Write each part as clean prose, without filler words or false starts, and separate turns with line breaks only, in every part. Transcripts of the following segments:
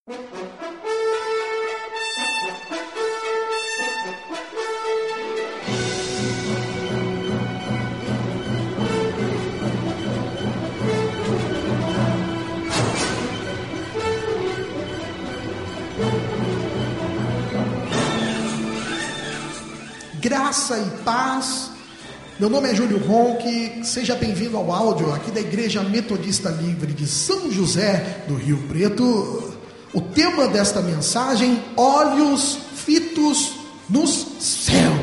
Graça e paz. Meu nome é Júlio Ronque, seja bem-vindo ao áudio aqui da Igreja Metodista Livre de São José do Rio Preto. O tema desta mensagem: olhos fitos nos céus.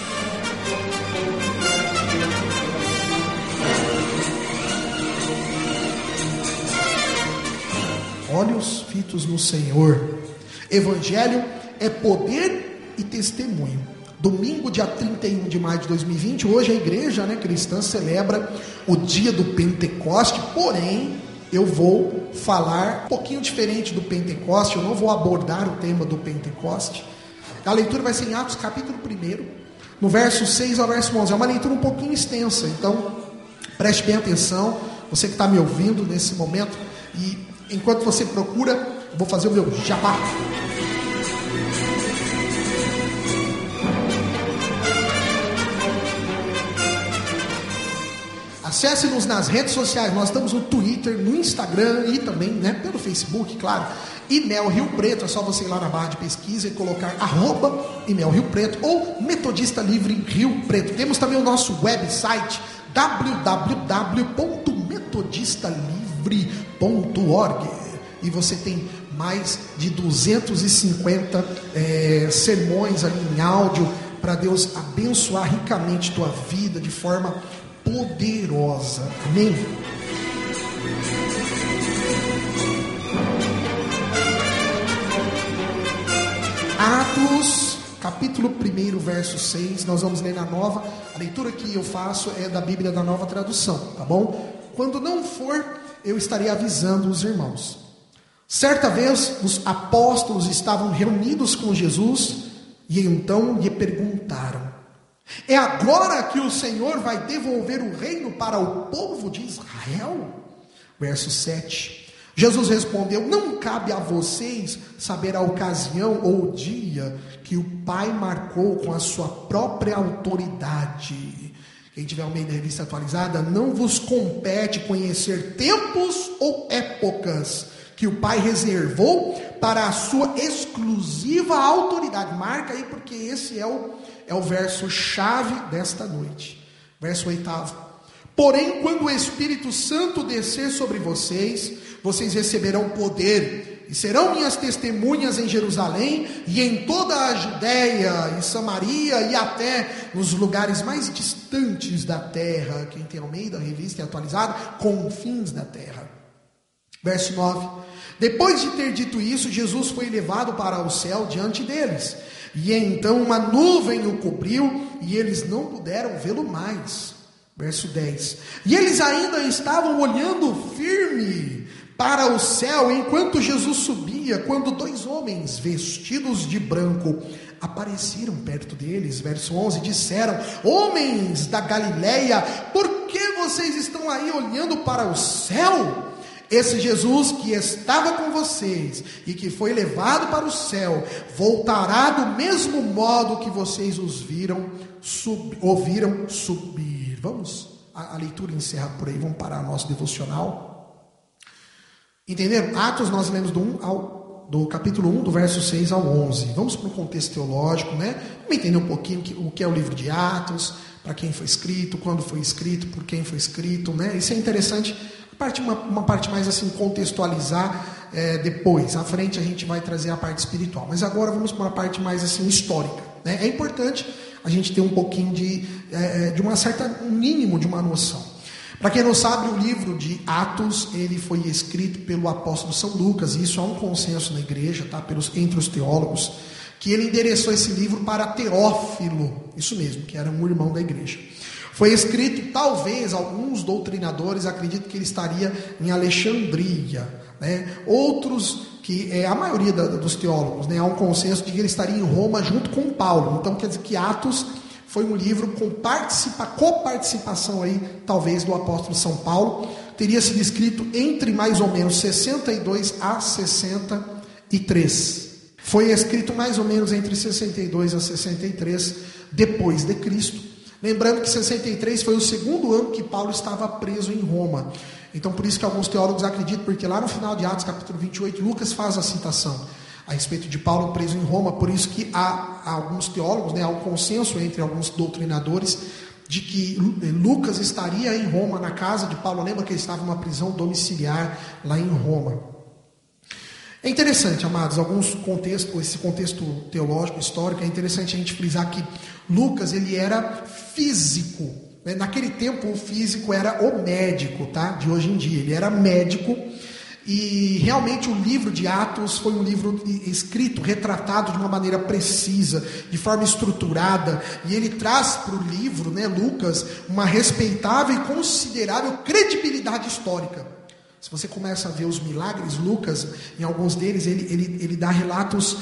Olhos fitos no Senhor. Evangelho é poder e testemunho. Domingo, dia 31 de maio de 2020, hoje a igreja cristã celebra o dia do Pentecoste, porém, eu vou falar um pouquinho diferente do Pentecoste, eu não vou abordar o tema do Pentecoste. A leitura vai ser em Atos capítulo 1, no verso 6 ao verso 11, é uma leitura um pouquinho extensa, então preste bem atenção, você que está me ouvindo nesse momento, e enquanto você procura, eu vou fazer o meu jabá. Acesse-nos nas redes sociais, nós estamos no Twitter, no Instagram e também pelo Facebook, claro. IMEL Rio Preto, é só você ir lá na barra de pesquisa e colocar @IMEL Rio Preto ou Metodista Livre Rio Preto. Temos também o nosso website www.metodistalivre.org e você tem mais de 250 sermões ali em áudio para Deus abençoar ricamente tua vida de forma poderosa. Amém? Atos, capítulo 1, verso 6, nós vamos ler na nova. A leitura que eu faço é da Bíblia da Nova Tradução, tá bom? Quando não for, eu estarei avisando os irmãos. Certa vez, os apóstolos estavam reunidos com Jesus e então lhe perguntaram: é agora que o Senhor vai devolver o reino para o povo de Israel? Verso 7. Jesus respondeu: não cabe a vocês saber a ocasião ou o dia que o Pai marcou com a sua própria autoridade. Quem tiver uma revista atualizada, não vos compete conhecer tempos ou épocas que o Pai reservou para a sua exclusiva autoridade. Marca aí, porque esse é o verso-chave desta noite. Verso 8. Porém, quando o Espírito Santo descer sobre vocês, vocês receberão poder, e serão minhas testemunhas em Jerusalém, e em toda a Judéia, e Samaria, e até nos lugares mais distantes da terra. Quem tem Almeida, revista atualizada, confins da terra. Verso 9. Depois de ter dito isso, Jesus foi levado para o céu diante deles. E então uma nuvem o cobriu, e eles não puderam vê-lo mais. Verso 10. E eles ainda estavam olhando firme para o céu, enquanto Jesus subia, quando 2 homens vestidos de branco apareceram perto deles. Verso 11. Disseram: homens da Galileia, por que vocês estão aí olhando para o céu? Esse Jesus que estava com vocês e que foi levado para o céu, voltará do mesmo modo que vocês ouviram subir. Vamos, a leitura encerra por aí, vamos parar nosso devocional. Entenderam? Atos nós lemos do capítulo 1, do verso 6 ao 11. Vamos para o contexto teológico, Vamos entender um pouquinho o que é o livro de Atos, para quem foi escrito, quando foi escrito, por quem foi escrito, Isso é interessante. Uma parte mais assim, contextualizar depois. À frente a gente vai trazer a parte espiritual. Mas agora vamos para uma parte mais assim, histórica. É importante a gente ter um pouquinho de um mínimo de uma noção. Para quem não sabe, o livro de Atos, ele foi escrito pelo apóstolo São Lucas, e isso há um consenso na igreja, entre os teólogos, que ele endereçou esse livro para Teófilo, isso mesmo, que era um irmão da igreja. Foi escrito, talvez, alguns doutrinadores acreditam que ele estaria em Alexandria, Outros, a maioria dos teólogos, há um consenso de que ele estaria em Roma junto com Paulo. Então quer dizer que Atos foi um livro com coparticipação aí, talvez, do apóstolo São Paulo. Teria sido escrito entre mais ou menos 62 a 60 63. Foi escrito mais ou menos entre 62 a 63 depois de Cristo. Lembrando que 63 foi o segundo ano que Paulo estava preso em Roma. Então por isso que alguns teólogos acreditam, porque lá no final de Atos capítulo 28, Lucas faz a citação a respeito de Paulo preso em Roma. Por isso que há alguns teólogos, há um consenso entre alguns doutrinadores de que Lucas estaria em Roma, na casa de Paulo. Lembra que ele estava em uma prisão domiciliar lá em Roma. É interessante, amados, esse contexto teológico, histórico, é interessante a gente frisar que Lucas, ele era físico. Naquele tempo, o físico era o médico, tá? De hoje em dia. Ele era médico e realmente o livro de Atos foi um livro escrito, retratado de uma maneira precisa, de forma estruturada. E ele traz para o livro, Lucas, uma respeitável e considerável credibilidade histórica. Se você começa a ver os milagres, Lucas, em alguns deles, ele dá relatos,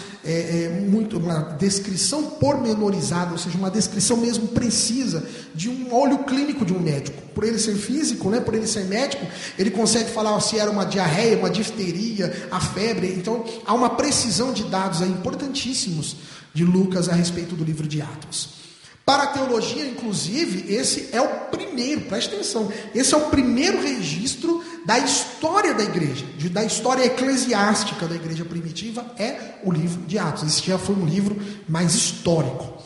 uma descrição pormenorizada, ou seja, uma descrição mesmo precisa de um olho clínico de um médico. Por ele ser físico, por ele ser médico, ele consegue falar se era uma diarreia, uma difteria, a febre. Então, há uma precisão de dados importantíssimos de Lucas a respeito do livro de Atos. Para a teologia, inclusive, esse é o primeiro, preste atenção, esse é o primeiro registro da história da igreja, da história eclesiástica da igreja primitiva, é o livro de Atos. Esse já foi um livro mais histórico.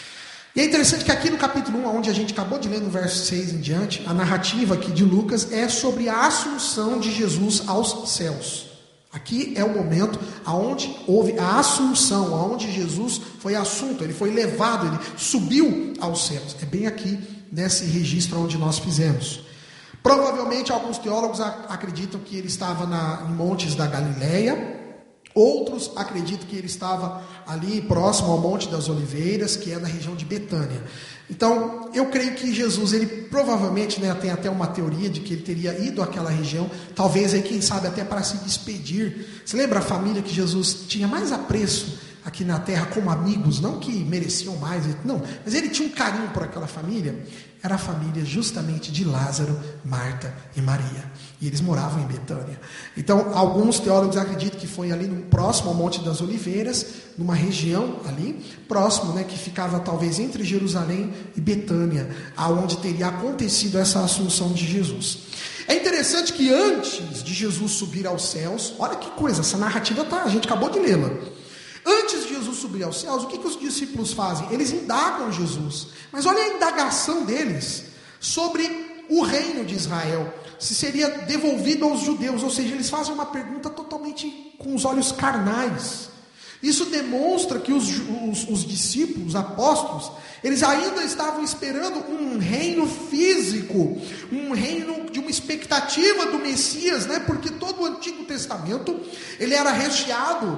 E é interessante que aqui no capítulo 1, onde a gente acabou de ler no verso 6 em diante, a narrativa aqui de Lucas é sobre a assunção de Jesus aos céus. Aqui é o momento onde houve a assunção, onde Jesus foi assunto, ele foi levado, ele subiu aos céus. É bem aqui nesse registro onde nós fizemos. Provavelmente alguns teólogos acreditam que ele estava em Montes da Galileia, outros acreditam que ele estava ali próximo ao Monte das Oliveiras, que é na região de Betânia. Então, eu creio que Jesus, ele provavelmente, tem até uma teoria de que ele teria ido àquela região, talvez aí, quem sabe, até para se despedir. Você lembra a família que Jesus tinha mais apreço aqui na terra como amigos, não que mereciam mais, não, mas ele tinha um carinho por aquela família? Era a família justamente de Lázaro, Marta e Maria. E eles moravam em Betânia. Então, alguns teólogos acreditam que foi ali próximo ao Monte das Oliveiras, numa região ali, próximo, que ficava talvez entre Jerusalém e Betânia, aonde teria acontecido essa assunção de Jesus. É interessante que antes de Jesus subir aos céus, olha que coisa, essa narrativa a gente acabou de lê-la. Antes de Jesus subir aos céus, o que os discípulos fazem? Eles indagam Jesus. Mas olha a indagação deles sobre o reino de Israel. Se seria devolvido aos judeus. Ou seja, eles fazem uma pergunta totalmente com os olhos carnais. Isso demonstra que os discípulos, os apóstolos, eles ainda estavam esperando um reino físico, um reino de uma expectativa do Messias, porque todo o Antigo Testamento ele era recheado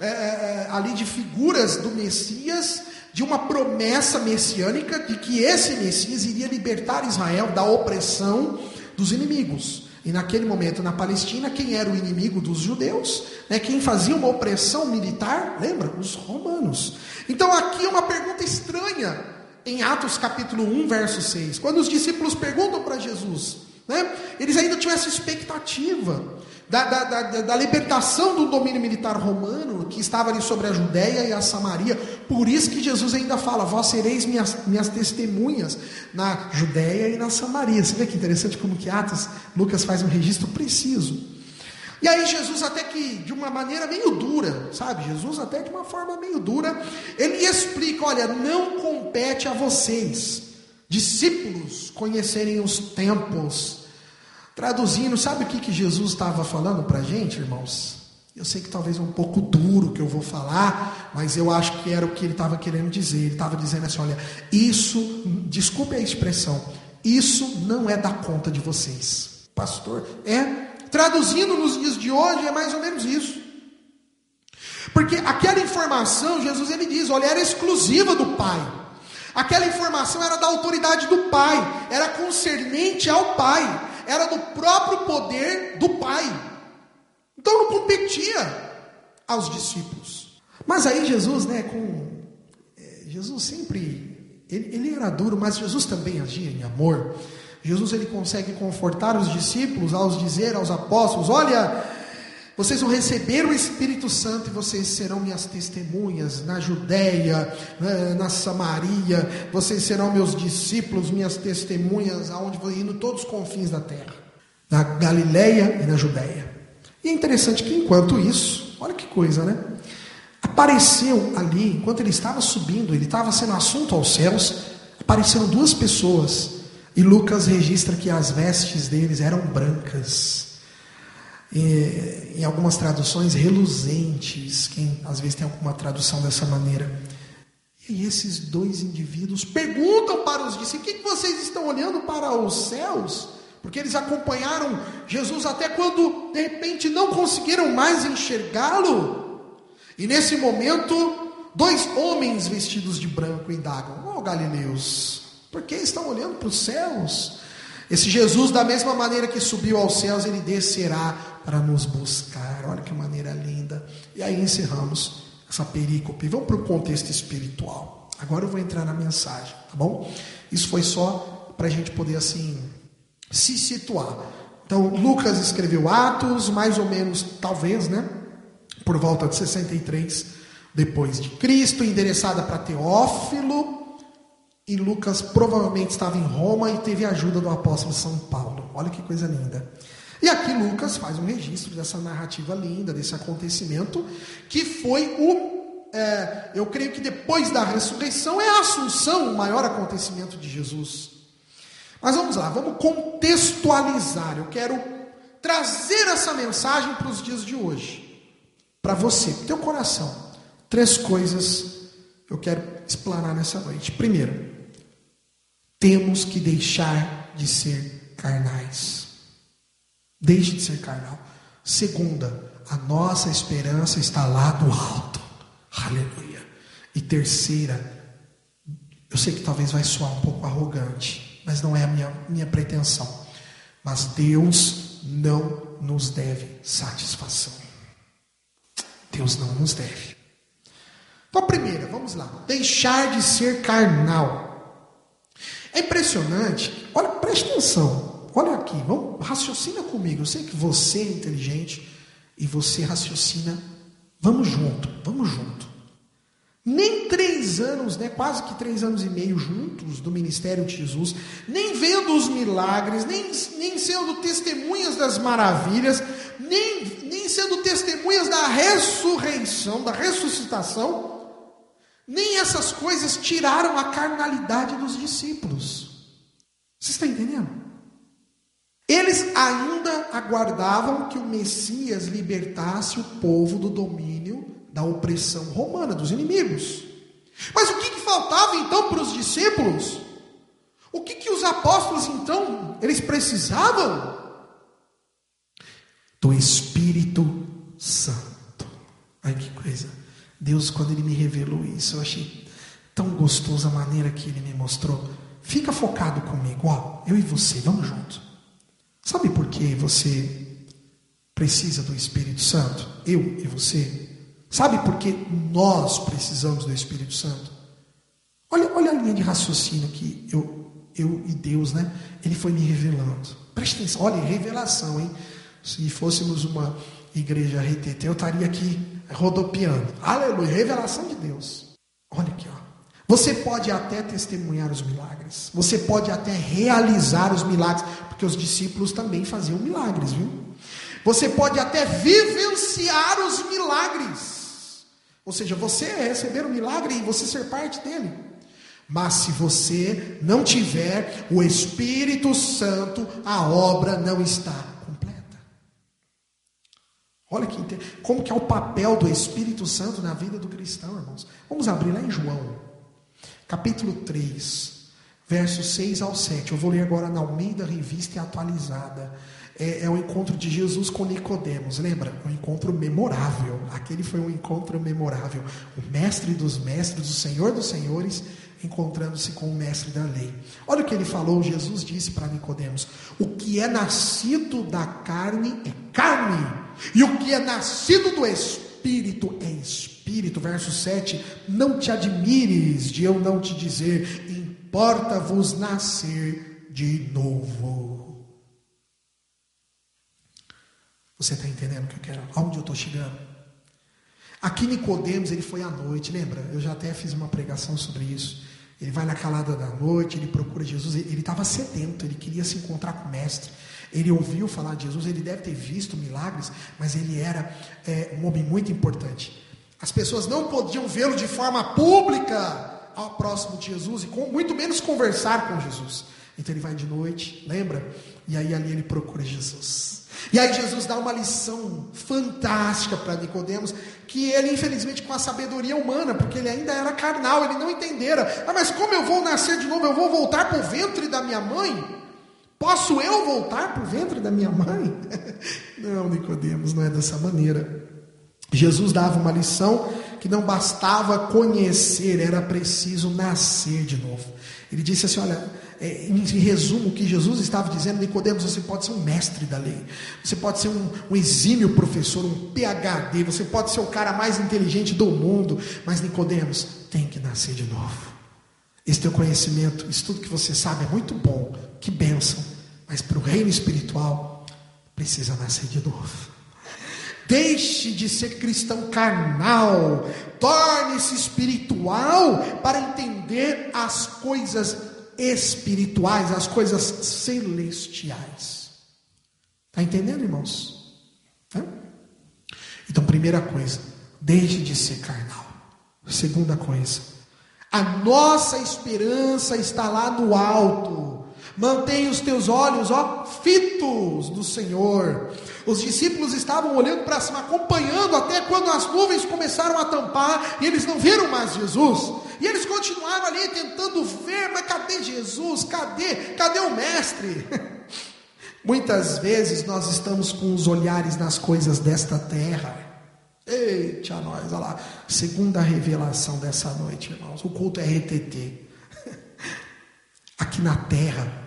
ali de figuras do Messias, de uma promessa messiânica de que esse Messias iria libertar Israel da opressão dos inimigos. E naquele momento na Palestina, quem era o inimigo dos judeus? Quem fazia uma opressão militar? Lembra? Os romanos. Então aqui é uma pergunta estranha em Atos capítulo 1, verso 6. Quando os discípulos perguntam para Jesus, eles ainda tinham essa expectativa da libertação do domínio militar romano que estava ali sobre a Judéia e a Samaria. Por isso que Jesus ainda fala: vós sereis minhas testemunhas na Judéia e na Samaria. Você vê que interessante como que Lucas faz um registro preciso. E aí Jesus até que de uma maneira meio dura, Jesus até de uma forma meio dura, ele explica: olha, não compete a vocês, discípulos, conhecerem os tempos. Traduzindo, sabe o que Jesus estava falando para a gente, irmãos? Eu sei que talvez é um pouco duro o que eu vou falar, mas eu acho que era o que ele estava querendo dizer. Ele estava dizendo assim: olha, isso, desculpe a expressão, isso não é da conta de vocês. Pastor, traduzindo nos dias de hoje, é mais ou menos isso. Porque aquela informação, Jesus ele diz, olha, era exclusiva do Pai. Aquela informação era da autoridade do Pai, era concernente ao Pai, era do próprio poder do Pai. Então não competia aos discípulos. Mas aí Jesus, Jesus sempre, ele era duro, mas Jesus também agia em amor. Jesus ele consegue confortar os discípulos ao dizer aos apóstolos: olha, Vocês vão receber o Espírito Santo e vocês serão minhas testemunhas na Judéia, na Samaria. Vocês serão meus discípulos, minhas testemunhas, aonde vou indo todos os confins da terra, na Galileia e na Judéia. E é interessante que enquanto isso, olha que coisa, né? Apareceu ali, enquanto ele estava subindo, ele estava sendo assunto aos céus, apareceram duas pessoas. E Lucas registra que as vestes deles eram brancas. Em algumas traduções, reluzentes. Quem às vezes tem alguma tradução dessa maneira. E esses dois indivíduos perguntam para os discípulos: o que vocês estão olhando para os céus? Porque eles acompanharam Jesus até quando de repente não conseguiram mais enxergá-lo. E nesse momento, dois homens vestidos de branco indagam: Galileus, por que estão olhando para os céus? Esse Jesus, da mesma maneira que subiu aos céus, ele descerá para nos buscar. Olha que maneira linda. E aí encerramos essa perícope. Vamos para o contexto espiritual. Agora eu vou entrar na mensagem, tá bom? Isso foi só para a gente poder assim se situar. Então Lucas escreveu Atos, mais ou menos, talvez, né? Por volta de 63 depois de Cristo, endereçada para Teófilo. E Lucas provavelmente estava em Roma e teve a ajuda do apóstolo São Paulo. Olha que coisa linda. E aqui Lucas faz um registro dessa narrativa linda, desse acontecimento, que foi eu creio que depois da ressurreição é a assunção, o maior acontecimento de Jesus. Mas vamos lá, vamos contextualizar. Eu quero trazer essa mensagem para os dias de hoje. Para você, para o teu coração. 3 coisas eu quero explanar nessa noite. Primeiro, temos que deixar de ser carnais. Deixe de ser carnal. Segunda, a nossa esperança está lá do alto. Aleluia. E terceira, eu sei que talvez vai soar um pouco arrogante, mas não é a minha pretensão. Mas Deus não nos deve satisfação. Deus não nos deve. Então a primeira, vamos lá. Deixar de ser carnal. É impressionante. Olha, preste atenção. Olha aqui, raciocina comigo. Eu sei que você é inteligente e você raciocina. Vamos junto. Nem 3 anos, né, quase que 3 anos e meio juntos do ministério de Jesus, nem vendo os milagres, nem sendo testemunhas das maravilhas, nem sendo testemunhas da ressurreição, da ressuscitação, nem essas coisas tiraram a carnalidade dos discípulos. Você está entendendo? Eles ainda aguardavam que o Messias libertasse o povo do domínio da opressão romana, dos inimigos. Mas o que faltava então para os discípulos? O que os apóstolos então, eles precisavam? Do Espírito Santo. Ai que coisa. Deus, quando Ele me revelou isso, eu achei tão gostoso a maneira que Ele me mostrou. Fica focado comigo, eu e você, vamos junto. Sabe por que você precisa do Espírito Santo? Eu e você. Sabe por que nós precisamos do Espírito Santo? Olha a linha de raciocínio que eu e Deus, né? Ele foi me revelando. Preste atenção, olha, revelação, hein? Se fôssemos uma igreja RTT, eu estaria aqui rodopiando. Aleluia, revelação de Deus. Olha aqui, Você pode até testemunhar os milagres. Você pode até realizar os milagres, porque os discípulos também faziam milagres, viu? Você pode até vivenciar os milagres. Ou seja, você receber o milagre e você ser parte dele. Mas se você não tiver o Espírito Santo, a obra não está completa. Olha como que é o papel do Espírito Santo na vida do cristão, irmãos. Vamos abrir lá em João, capítulo 3, versos 6 ao 7. Eu vou ler agora na Almeida Revista e Atualizada. É o encontro de Jesus com Nicodemos. Lembra? Um encontro memorável. Aquele foi um encontro memorável. O mestre dos mestres, o Senhor dos senhores, encontrando-se com o mestre da lei. Olha o que ele falou. Jesus disse para Nicodemos: o que é nascido da carne é carne, e o que é nascido do Espírito é Espírito. Verso 7: não te admires de eu não te dizer, importa-vos nascer de novo. Você está entendendo que eu quero? Aonde eu estou chegando? Aqui Nicodemos, ele foi à noite, lembra? Eu já até fiz uma pregação sobre isso. Ele vai na calada da noite, ele procura Jesus, ele estava sedento, ele queria se encontrar com o mestre. Ele ouviu falar de Jesus, ele deve ter visto milagres, mas ele era um homem muito importante. As pessoas não podiam vê-lo de forma pública ao próximo de Jesus, e muito menos conversar com Jesus. Então ele vai de noite, lembra? E aí ali ele procura Jesus. E aí Jesus dá uma lição fantástica para Nicodemos, que ele infelizmente com a sabedoria humana, porque ele ainda era carnal, ele não entendera. Mas como eu vou nascer de novo? Eu vou voltar para o ventre da minha mãe? Posso eu voltar para o ventre da minha mãe? Não, Nicodemos, não é dessa maneira. Jesus dava uma lição que não bastava conhecer, era preciso nascer de novo. Ele disse assim, olha, em resumo, o que Jesus estava dizendo, Nicodemos, você pode ser um mestre da lei, você pode ser um exímio professor, um PhD, você pode ser o cara mais inteligente do mundo, mas Nicodemos, tem que nascer de novo. Esse teu conhecimento, isso tudo que você sabe é muito bom, que bênção, mas para o reino espiritual, precisa nascer de novo. Deixe de ser cristão carnal, torne-se espiritual para entender as coisas espirituais, as coisas celestiais. Está entendendo, irmãos? Então, primeira coisa, deixe de ser carnal. Segunda coisa, a nossa esperança está lá no alto. Mantenha os teus olhos, fitos do Senhor. Os discípulos estavam olhando para cima, acompanhando até quando as nuvens começaram a tampar e eles não viram mais Jesus. E eles continuaram ali tentando ver, mas cadê Jesus? Cadê o mestre? Muitas vezes nós estamos com os olhares nas coisas desta terra. Eita nós, olha lá, segunda revelação dessa noite, irmãos. O culto é RTT. Aqui na terra,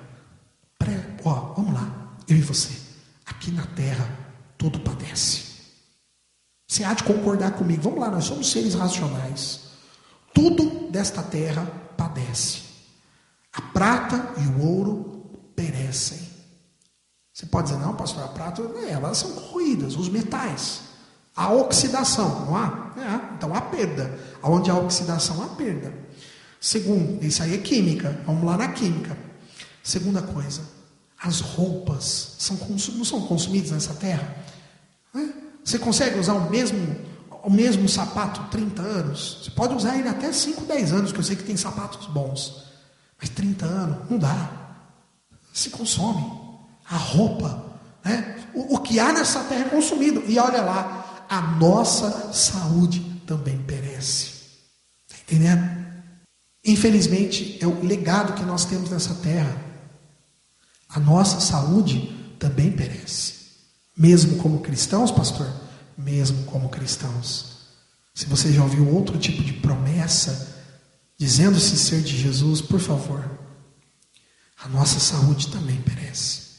vamos lá, eu e você. Aqui na terra, tudo padece. Você há de concordar comigo. Vamos lá, nós somos seres racionais. Tudo desta terra padece. A prata e o ouro perecem. Você pode dizer, não, pastor, a prata, elas são corroídas, os metais. Há oxidação, não há? Então há perda. Onde há oxidação, há perda. Segundo, isso aí é química. Vamos lá na química. Segunda coisa, as roupas não são consumidas nessa terra? Você consegue usar o mesmo sapato 30 anos? Você pode usar ele até 5, 10 anos, que eu sei que tem sapatos bons. Mas 30 anos, não dá. Se consome. A roupa, o que há nessa terra é consumido. E olha lá, a nossa saúde também perece. Está entendendo? Infelizmente, é o legado que nós temos nessa terra. A nossa saúde também perece. Mesmo como cristãos, pastor? Mesmo como cristãos. Se você já ouviu outro tipo de promessa, dizendo-se ser de Jesus, por favor, a nossa saúde também perece.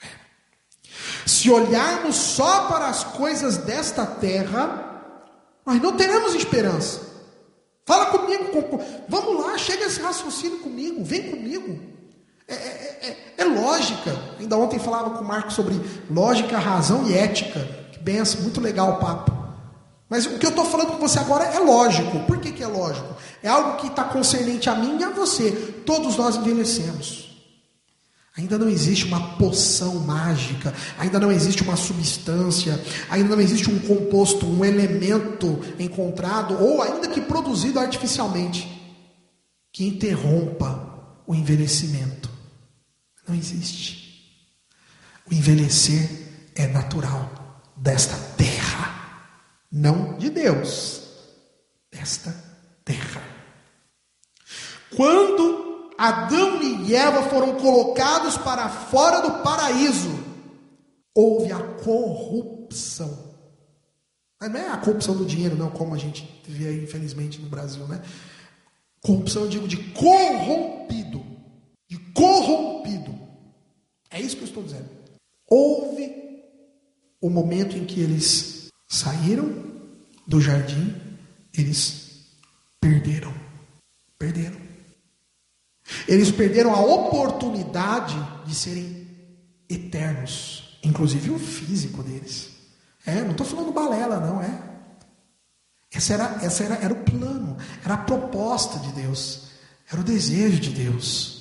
Se olharmos só para as coisas desta terra, nós não teremos esperança. Fala comigo, vamos lá, chega esse raciocínio comigo, vem comigo. É lógica. Ainda ontem falava com o Marcos sobre lógica, razão e ética. Que benção, muito legal o papo. Mas o que eu estou falando com você agora é lógico. Por que é lógico? É algo que está concernente a mim e a você. Todos nós envelhecemos. Ainda não existe uma poção mágica, ainda não existe uma substância, ainda não existe um composto, um elemento encontrado, ou ainda que produzido artificialmente, que interrompa o envelhecimento. Não existe. O envelhecer é natural desta terra, não de Deus, desta terra. Quando Adão e Eva foram colocados para fora do paraíso, houve a corrupção. Mas não é a corrupção do dinheiro, não, como a gente vê aí, infelizmente, no Brasil, né? Corrupção, eu digo, de corrompido. De corrompido. É isso que eu estou dizendo. Houve o momento em que eles saíram do jardim, eles perderam. Eles perderam a oportunidade de serem eternos, inclusive o físico deles. Não estou falando balela, não é. Era o plano, era a proposta de Deus, era o desejo de Deus.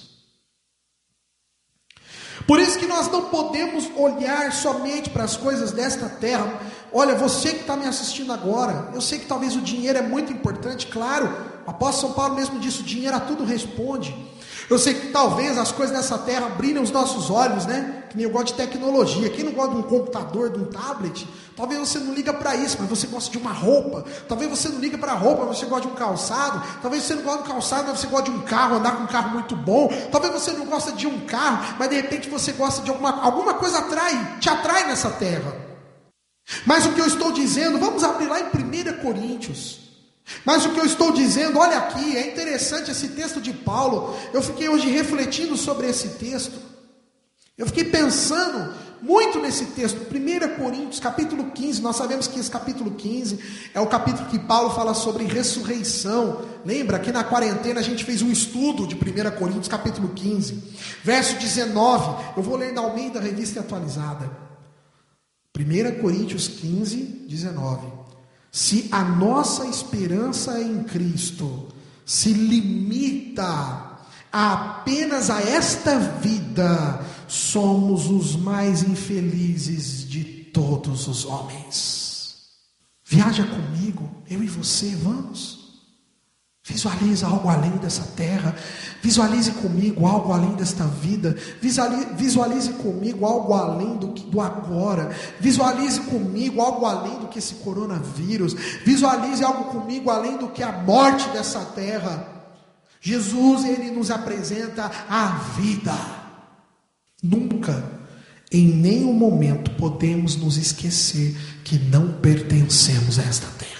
Por isso que nós não podemos olhar somente para as coisas desta terra. Olha, você que está me assistindo agora, eu sei que talvez o dinheiro é muito importante, claro, o apóstolo São Paulo mesmo disse, o dinheiro a tudo responde. Eu sei que talvez as coisas dessa terra brilhem os nossos olhos, né? Que nem eu gosto de tecnologia. Quem não gosta de um computador, de um tablet, talvez você não liga para isso, mas você gosta de uma roupa. Talvez você não liga para a roupa, mas você gosta de um calçado. Talvez você não gosta de um calçado, mas você gosta de um carro, andar com um carro muito bom. Talvez você não gosta de um carro, mas de repente você gosta de alguma coisa te atrai nessa terra. Mas o que eu estou dizendo, vamos abrir lá em 1 Coríntios. Mas o que eu estou dizendo, olha aqui, é interessante esse texto de Paulo. Eu fiquei hoje refletindo sobre esse texto. Eu fiquei pensando muito nesse texto. 1 Coríntios, capítulo 15. Nós sabemos que esse capítulo 15 é o capítulo que Paulo fala sobre ressurreição. Lembra que na quarentena a gente fez um estudo de 1 Coríntios, capítulo 15, verso 19. Eu vou ler na Almeida, Revista Atualizada. 1 Coríntios 15, 19. Se a nossa esperança em Cristo se limita apenas a esta vida, somos os mais infelizes de todos os homens. Viaja comigo, eu e você, vamos. Visualize algo além dessa terra. Visualize comigo algo além desta vida. Visualize comigo algo além do agora. Visualize comigo algo além do que esse coronavírus. Visualize algo comigo além do que a morte dessa terra. Jesus, ele nos apresenta a vida. Nunca, em nenhum momento, podemos nos esquecer que não pertencemos a esta terra.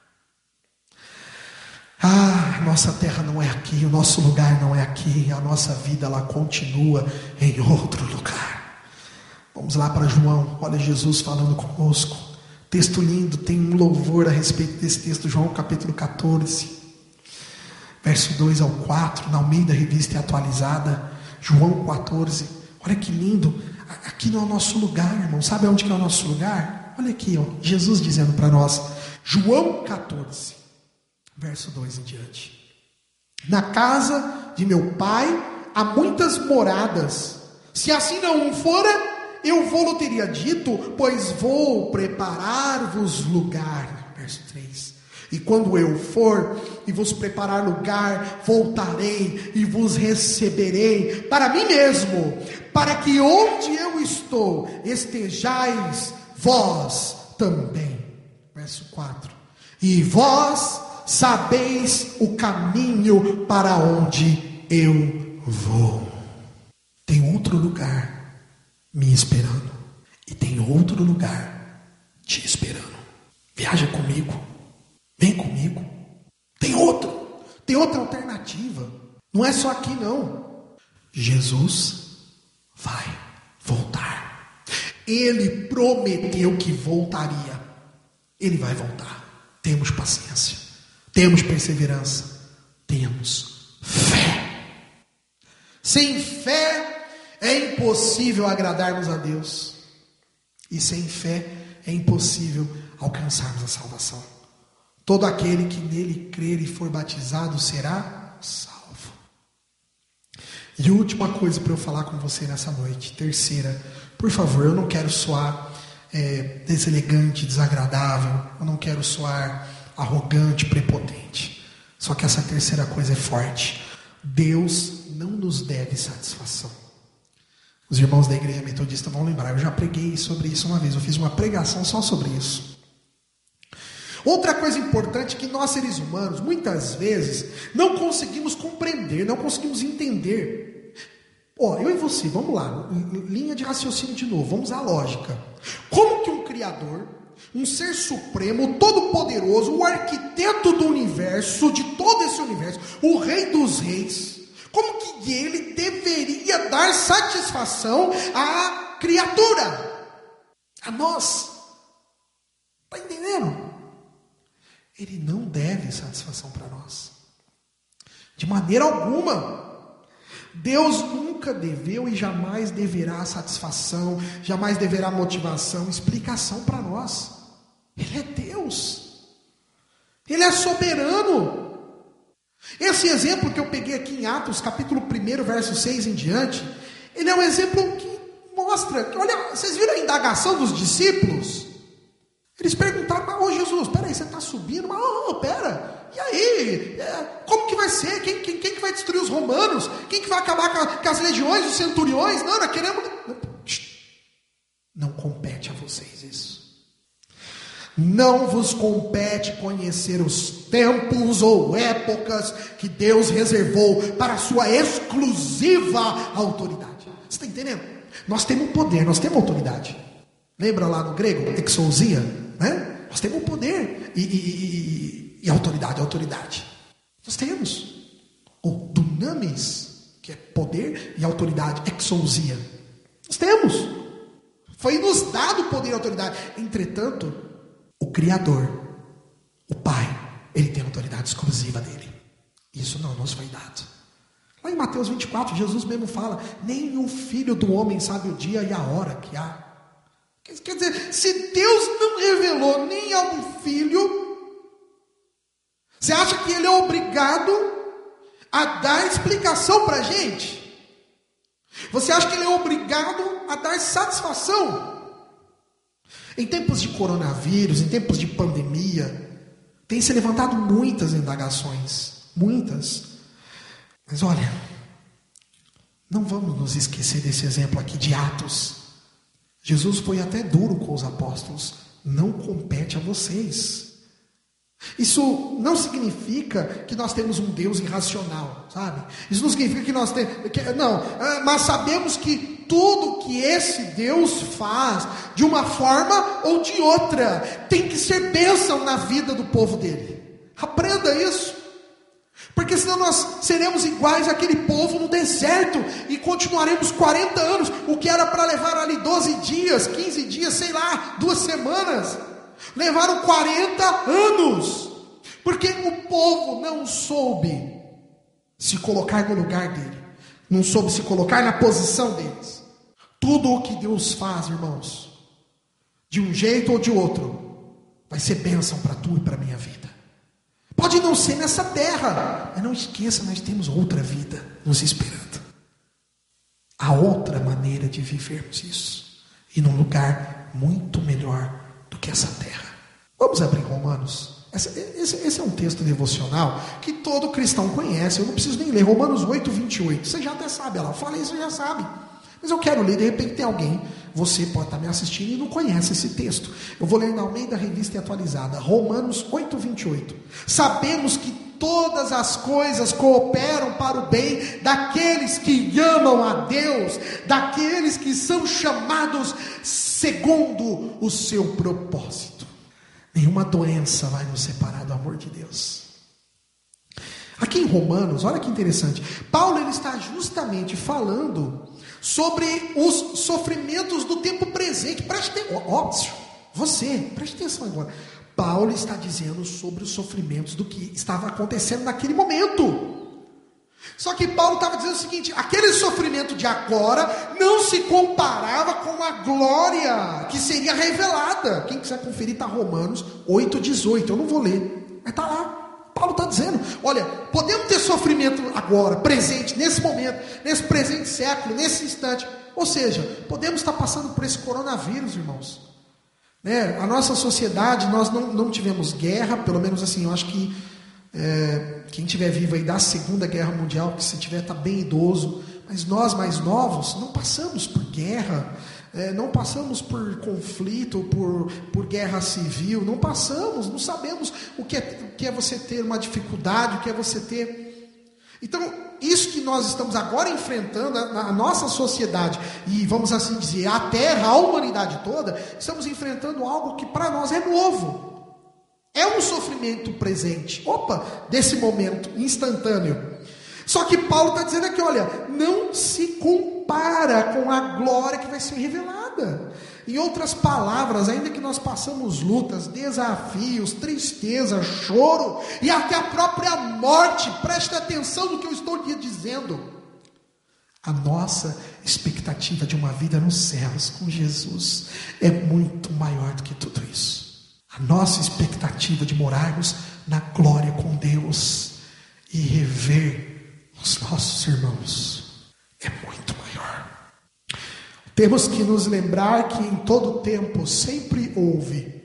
Nossa terra não é aqui, o nosso lugar não é aqui, a nossa vida ela continua em outro lugar. Vamos lá para João, olha Jesus falando conosco. Texto lindo, tem um louvor a respeito desse texto, João capítulo 14, verso 2 ao 4, na Almeida Revista Atualizada. João 14, olha que lindo, aqui não é o nosso lugar, irmão. Sabe onde que é o nosso lugar? Olha aqui, ó, Jesus dizendo para nós, João 14, verso 2 em diante. Na casa de meu pai há muitas moradas. Se assim não fora, eu vou-lo teria dito, pois vou preparar-vos lugar. Verso 3. E quando eu for e vos preparar lugar, voltarei e vos receberei para mim mesmo, para que onde eu estou, estejais vós também. Verso 4. E vós sabeis o caminho para onde eu vou. Tem outro lugar me esperando, e tem outro lugar te esperando. Viaja comigo, vem comigo. Tem outra alternativa. Não é só aqui não. Jesus vai voltar. Ele prometeu que voltaria. Ele vai voltar. Temos paciência. Temos perseverança, temos fé. Sem fé é impossível agradarmos a Deus. E sem fé é impossível alcançarmos a salvação. Todo aquele que nele crer e for batizado será salvo. E última coisa para eu falar com você nessa noite, terceira, por favor, eu não quero soar deselegante, desagradável, eu não quero soar arrogante, prepotente. Só que essa terceira coisa é forte. Deus não nos deve satisfação. Os irmãos da igreja metodista vão lembrar, eu já preguei sobre isso uma vez, eu fiz uma pregação só sobre isso. Outra coisa importante é que nós seres humanos, muitas vezes, não conseguimos compreender, não conseguimos entender. Eu e você, vamos lá, linha de raciocínio de novo, vamos à lógica. Como que um Criador, um ser supremo, todo-poderoso, o arquiteto do universo, de todo esse universo, o rei dos reis, como que ele deveria dar satisfação à criatura, a nós? Está entendendo? Ele não deve satisfação para nós, de maneira alguma. Deus nunca deveu e jamais deverá satisfação, jamais deverá motivação, explicação para nós. Ele é Deus. Ele é soberano. Esse exemplo que eu peguei aqui em Atos, capítulo 1, verso 6 em diante, ele é um exemplo que mostra, olha, vocês viram a indagação dos discípulos? Eles perguntaram, mas ô Jesus, peraí, você está subindo, mas pera, e aí, como que vai ser? Quem que vai destruir os romanos? Quem que vai acabar com as legiões, os centuriões? Não, nós queremos... Não compete a vocês isso. Não vos compete conhecer os tempos ou épocas que Deus reservou para a sua exclusiva autoridade. Você está entendendo? Nós temos poder, nós temos autoridade. Lembra lá no grego, exousia, né? Nós temos poder e autoridade. Nós temos o dunamis, que é poder e autoridade, exousia. Nós temos. Foi nos dado poder e autoridade. Entretanto, o Criador, o Pai, Ele tem a autoridade exclusiva dele. Isso não nos foi dado. Lá em Mateus 24, Jesus mesmo fala, nem o Filho do Homem sabe o dia e a hora que há. Quer dizer, se Deus não revelou nem ao Filho, você acha que Ele é obrigado a dar explicação para a gente? Você acha que Ele é obrigado a dar satisfação? Em tempos de coronavírus, em tempos de pandemia, tem se levantado muitas indagações, muitas. Mas olha, não vamos nos esquecer desse exemplo aqui de Atos. Jesus foi até duro com os apóstolos. Não compete a vocês. Isso não significa que nós temos um Deus irracional, sabe? Isso não significa que nós temos... Não, mas sabemos que tudo que esse Deus faz, de uma forma ou de outra, tem que ser bênção na vida do povo dele. Aprenda isso. Porque senão nós seremos iguais àquele povo no deserto e continuaremos 40 anos, o que era para levar ali 12 dias, 15 dias, sei lá, 2 semanas. Levaram 40 anos, porque o povo não soube se colocar no lugar dele, não soube se colocar na posição deles. Tudo o que Deus faz, irmãos, de um jeito ou de outro, vai ser bênção para tu e para a minha vida. Pode não ser nessa terra, mas não esqueça, nós temos outra vida nos esperando. Há outra maneira de vivermos isso, e num lugar muito melhor do que essa terra. Vamos abrir Romanos. Esse é um texto devocional que todo cristão conhece. Eu não preciso nem ler. Romanos 8, 28. Você já até sabe, ela fala isso, você já sabe. Mas eu quero ler, de repente tem alguém, você pode estar me assistindo e não conhece esse texto. Eu vou ler na Almeida Revista e Atualizada. Romanos 8, 28. Sabemos que todas as coisas cooperam para o bem daqueles que amam a Deus, daqueles que são chamados segundo o seu propósito. Nenhuma doença vai nos separar do amor de Deus. Aqui em Romanos, olha que interessante, Paulo ele está justamente falando sobre os sofrimentos do tempo presente. Preste atenção agora. Paulo está dizendo sobre os sofrimentos do que estava acontecendo naquele momento. Só que Paulo estava dizendo o seguinte: aquele sofrimento de agora não se comparava com a glória que seria revelada. Quem quiser conferir, está Romanos 8,18. Eu não vou ler, mas está lá. Paulo está dizendo, olha, podemos ter sofrimento agora, presente, nesse momento, nesse presente século, nesse instante. Ou seja, podemos estar passando por esse coronavírus, irmãos. Né? A nossa sociedade, nós não tivemos guerra, pelo menos assim, eu acho que quem estiver vivo aí da Segunda Guerra Mundial, que se tiver está bem idoso, mas nós mais novos não passamos por guerra, não passamos por conflito, por guerra civil, não passamos, não sabemos o que é você ter uma dificuldade, o que é você ter... Então, isso que nós estamos agora enfrentando, a nossa sociedade, e vamos assim dizer, a Terra, a humanidade toda, estamos enfrentando algo que para nós é novo. É um sofrimento presente, desse momento instantâneo. Só que Paulo está dizendo aqui, olha, não se compara com a glória que vai ser revelada. Em outras palavras, ainda que nós passamos lutas, desafios, tristeza, choro e até a própria morte, preste atenção no que eu estou lhe dizendo. A nossa expectativa de uma vida nos céus com Jesus é muito maior do que tudo isso. A nossa expectativa de morarmos na glória com Deus e rever os nossos irmãos é muito maior. Temos que nos lembrar que em todo tempo sempre houve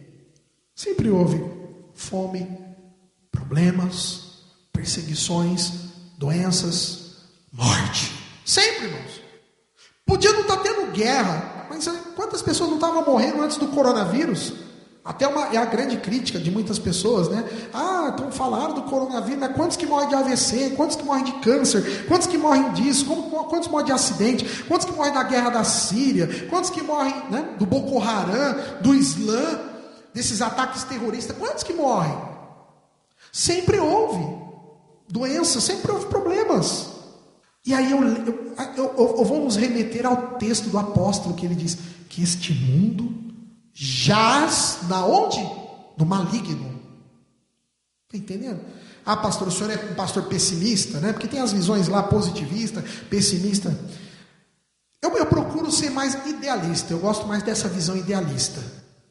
fome, problemas, perseguições, doenças, morte. Sempre, irmãos. Podia não estar tendo guerra, mas quantas pessoas não estavam morrendo antes do coronavírus? Até é a grande crítica de muitas pessoas, né? Estão falando do coronavírus, mas quantos que morrem de AVC? Quantos que morrem de câncer? Quantos que morrem disso? Quantos morrem de acidente? Quantos que morrem da guerra da Síria? Quantos que morrem, né, do Boko Haram, do Islã, desses ataques terroristas? Quantos que morrem? Sempre houve doenças, sempre houve problemas. E aí eu vou nos remeter ao texto do apóstolo que ele diz que este mundo jaz na onde? No maligno. Está entendendo? Pastor, o senhor é um pastor pessimista, né? Porque tem as visões lá positivista, pessimista. Eu procuro ser mais idealista. Eu gosto mais dessa visão idealista,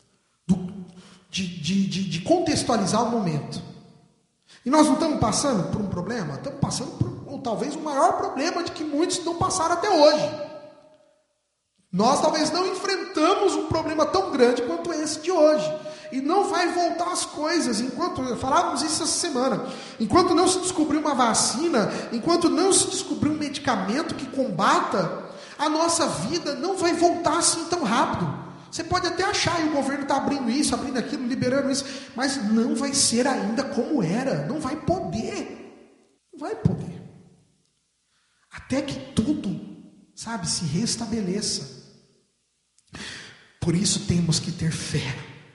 de contextualizar o momento. E nós não estamos passando por um problema? Estamos passando por talvez o maior problema de que muitos não passaram até hoje. Nós talvez não enfrentamos um problema tão grande quanto esse de hoje. E não vai voltar as coisas, falávamos isso essa semana, enquanto não se descobrir uma vacina, enquanto não se descobrir um medicamento que combata, a nossa vida não vai voltar assim tão rápido. Você pode até achar, e o governo está abrindo isso, abrindo aquilo, liberando isso, mas não vai ser ainda como era, não vai poder. Não vai poder. Até que tudo, se restabeleça. Por isso temos que ter fé.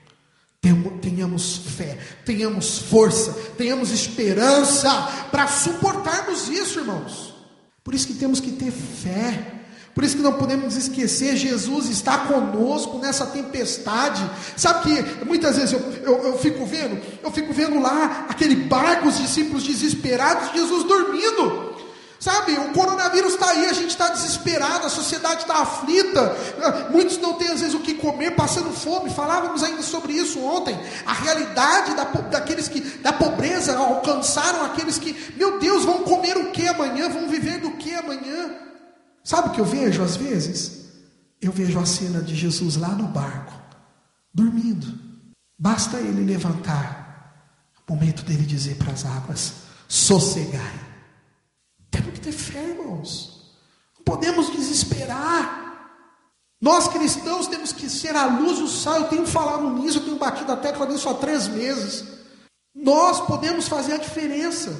Tenhamos fé, tenhamos força, tenhamos esperança para suportarmos isso, irmãos. Por isso que temos que ter fé. Por isso que não podemos esquecer, Jesus está conosco nessa tempestade. Sabe que muitas vezes eu fico vendo lá aquele barco, os discípulos desesperados, Jesus dormindo. Sabe, o coronavírus está aí, a gente está desesperado, a sociedade está aflita, muitos não têm às vezes o que comer, passando fome. Falávamos ainda sobre isso ontem. A realidade daqueles que da pobreza alcançaram aqueles que, meu Deus, vão comer o que amanhã? Vão viver do que amanhã? Sabe o que eu vejo às vezes? Eu vejo a cena de Jesus lá no barco, dormindo. Basta ele levantar, o momento dele dizer para as águas: sossegai. Temos que ter fé, irmãos. Não podemos desesperar. Nós cristãos temos que ser a luz e o sal. Eu tenho falado nisso, eu tenho batido a tecla nisso há 3 meses. Nós podemos fazer a diferença,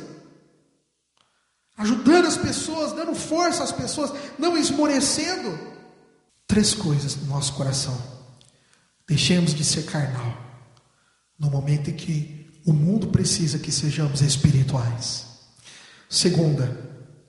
ajudando as pessoas, dando força às pessoas, não esmorecendo. 3 coisas no nosso coração. Deixemos de ser carnal no momento em que o mundo precisa que sejamos espirituais. Segunda,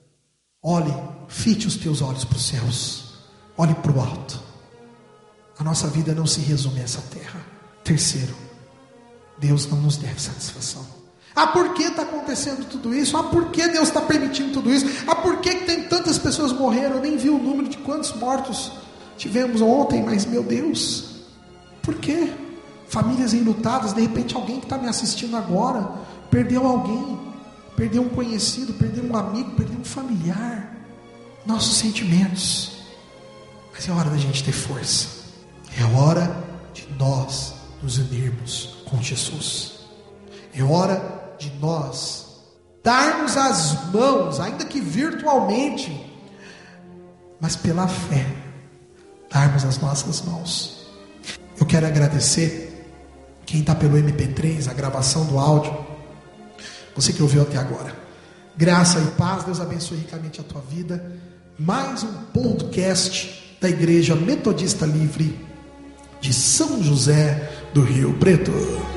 fite os teus olhos para os céus, olhe para o alto. A nossa vida não se resume a essa terra. Terceiro, Deus não nos deve satisfação. Por que está acontecendo tudo isso? Por que Deus está permitindo tudo isso? Por que tem tantas pessoas morreram? Eu nem vi o número de quantos mortos tivemos ontem, mas meu Deus, por quê? Famílias enlutadas, de repente alguém que está me assistindo agora perdeu alguém, perdeu um conhecido, perdeu um amigo, perdeu um familiar. Nossos sentimentos. Mas é hora da gente ter força. É hora de nós nos unirmos com Jesus. É hora de nós darmos as mãos, ainda que virtualmente, mas pela fé, darmos as nossas mãos. Eu quero agradecer quem está pelo MP3, a gravação do áudio, você que ouviu até agora. Graça e paz, Deus abençoe ricamente a tua vida. Mais um podcast da Igreja Metodista Livre de São José do Rio Preto.